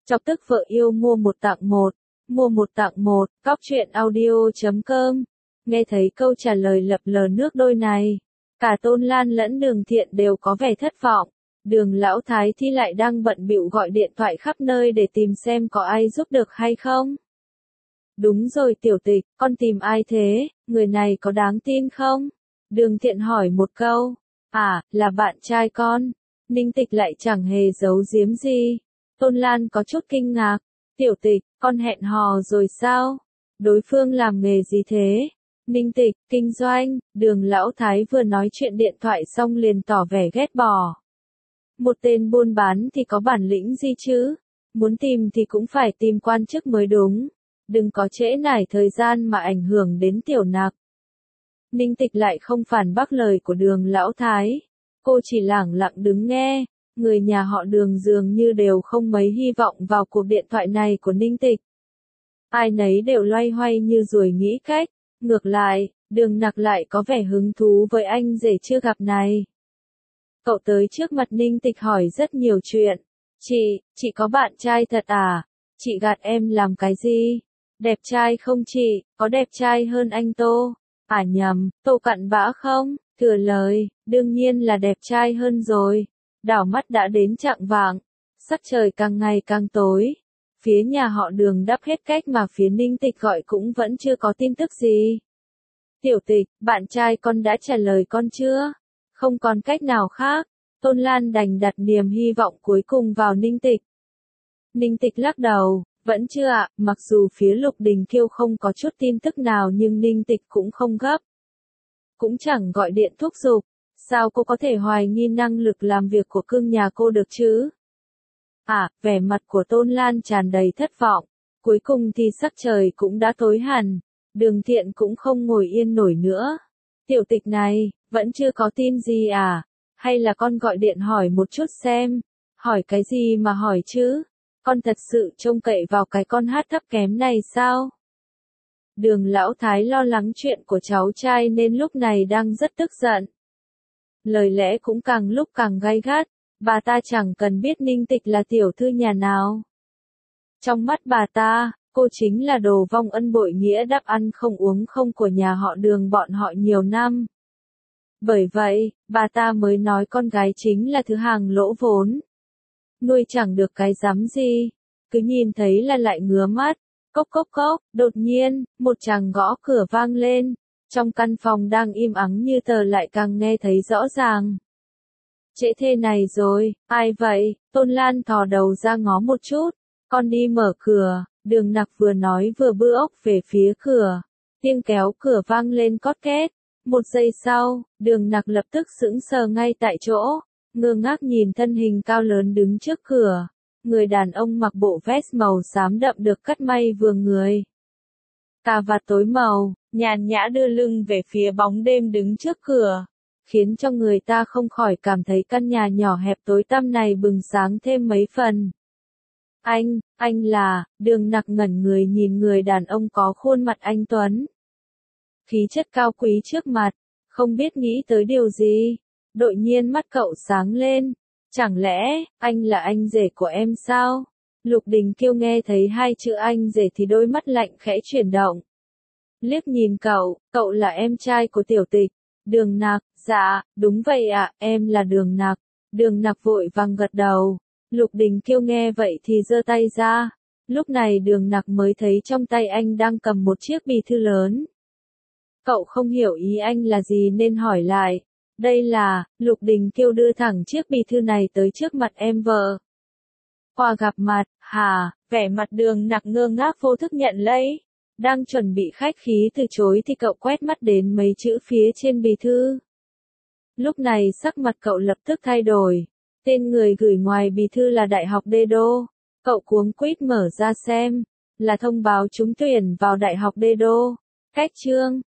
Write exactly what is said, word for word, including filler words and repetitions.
Chọc tức vợ yêu mua một tặng một, mua một tặng một, cóc truyện audio chấm com. Nghe thấy câu trả lời lập lờ nước đôi này, cả Tôn Lan lẫn Đường Thiện đều có vẻ thất vọng. Đường Lão Thái thì lại đang bận bịu gọi điện thoại khắp nơi để tìm xem có ai giúp được hay không. Đúng rồi Tiểu Tịch, con tìm ai thế, người này có đáng tin không? Đường Thiện hỏi một câu. À, là bạn trai con. Ninh Tịch lại chẳng hề giấu giếm gì. Tôn Lan có chút kinh ngạc. Tiểu Tịch, con hẹn hò rồi sao? Đối phương làm nghề gì thế? Ninh Tịch, kinh doanh. Đường Lão Thái vừa nói chuyện điện thoại xong liền tỏ vẻ ghét bỏ. Một tên buôn bán thì có bản lĩnh gì chứ? Muốn tìm thì cũng phải tìm quan chức mới đúng. Đừng có trễ nải thời gian mà ảnh hưởng đến Tiểu Nặc. Ninh Tịch lại không phản bác lời của Đường Lão Thái. Cô chỉ lẳng lặng đứng nghe. Người nhà họ Đường dường như đều không mấy hy vọng vào cuộc điện thoại này của Ninh Tịch. Ai nấy đều loay hoay như ruồi nghĩ cách. Ngược lại, Đường Nặc lại có vẻ hứng thú với anh rể chưa gặp này. Cậu tới trước mặt Ninh Tịch hỏi rất nhiều chuyện. Chị, chị có bạn trai thật à? Chị gạt em làm cái gì? Đẹp trai không chị? Có đẹp trai hơn anh Tô? À nhầm, Tô cặn bã không? Thừa lời, đương nhiên là đẹp trai hơn rồi. Đảo mắt đã đến chạng vạng. Sắc trời càng ngày càng tối. Phía nhà họ Đường đắp hết cách mà phía Ninh Tịch gọi cũng vẫn chưa có tin tức gì. Tiểu Tịch, bạn trai con đã trả lời con chưa? Không còn cách nào khác. Tôn Lan đành đặt niềm hy vọng cuối cùng vào Ninh Tịch. Ninh Tịch lắc đầu, vẫn chưa ạ, mặc dù phía Lục Đình Kiêu không có chút tin tức nào nhưng Ninh Tịch cũng không gấp. Cũng chẳng gọi điện thúc giục, sao cô có thể hoài nghi năng lực làm việc của cưng nhà cô được chứ? À, vẻ mặt của Tôn Lan tràn đầy thất vọng, cuối cùng thì sắc trời cũng đã tối hẳn, Đường Thiện cũng không ngồi yên nổi nữa. Tiểu Tịch này, vẫn chưa có tin gì à? Hay là con gọi điện hỏi một chút xem? Hỏi cái gì mà hỏi chứ? Con thật sự trông cậy vào cái con hát thấp kém này sao? Đường Lão Thái lo lắng chuyện của cháu trai nên lúc này đang rất tức giận. Lời lẽ cũng càng lúc càng gay gắt, bà ta chẳng cần biết Ninh Tịch là tiểu thư nhà nào. Trong mắt bà ta, cô chính là đồ vong ân bội nghĩa đắp ăn không uống không của nhà họ Đường bọn họ nhiều năm. Bởi vậy, bà ta mới nói con gái chính là thứ hàng lỗ vốn. Nuôi chẳng được cái dám gì, cứ nhìn thấy là lại ngứa mắt. Cốc cốc cốc, đột nhiên, một chàng gõ cửa vang lên. Trong căn phòng đang im ắng như tờ lại càng nghe thấy rõ ràng. Trễ thế này rồi, ai vậy? Tôn Lan thò đầu ra ngó một chút. Con đi mở cửa, Đường Nặc vừa nói vừa bưa ốc về phía cửa. Tiếng kéo cửa vang lên cót két. Một giây sau, Đường Nặc lập tức sững sờ ngay tại chỗ. Ngơ ngác nhìn thân hình cao lớn đứng trước cửa. Người đàn ông mặc bộ vest màu xám đậm được cắt may vừa người. Cà vạt tối màu, nhàn nhã đưa lưng về phía bóng đêm đứng trước cửa, khiến cho người ta không khỏi cảm thấy căn nhà nhỏ hẹp tối tăm này bừng sáng thêm mấy phần. Anh, anh là, Đường Nặc ngẩn người nhìn người đàn ông có khuôn mặt anh tuấn. Khí chất cao quý trước mặt, không biết nghĩ tới điều gì. Đột nhiên mắt cậu sáng lên. Chẳng lẽ, anh là anh rể của em sao? Lục Đình Kiêu nghe thấy hai chữ anh rể thì đôi mắt lạnh khẽ chuyển động. Liếc nhìn cậu, cậu là em trai của Tiểu Tịch. Đường Nặc, dạ, đúng vậy ạ, em là Đường Nặc. Đường Nặc vội vàng gật đầu. Lục Đình Kiêu nghe vậy thì giơ tay ra. Lúc này Đường Nặc mới thấy trong tay anh đang cầm một chiếc bì thư lớn. Cậu không hiểu ý anh là gì nên hỏi lại. Đây là, Lục Đình Kiêu đưa thẳng chiếc bì thư này tới trước mặt em vợ. Qua gặp mặt, hả, vẻ mặt Đường Nặc ngơ ngác vô thức nhận lấy. Đang chuẩn bị khách khí từ chối thì cậu quét mắt đến mấy chữ phía trên bì thư. Lúc này sắc mặt cậu lập tức thay đổi. Tên người gửi ngoài bì thư là Đại học Đê Đô. Cậu cuống quýt mở ra xem. Là thông báo trúng tuyển vào Đại học Đê Đô. Cách chương,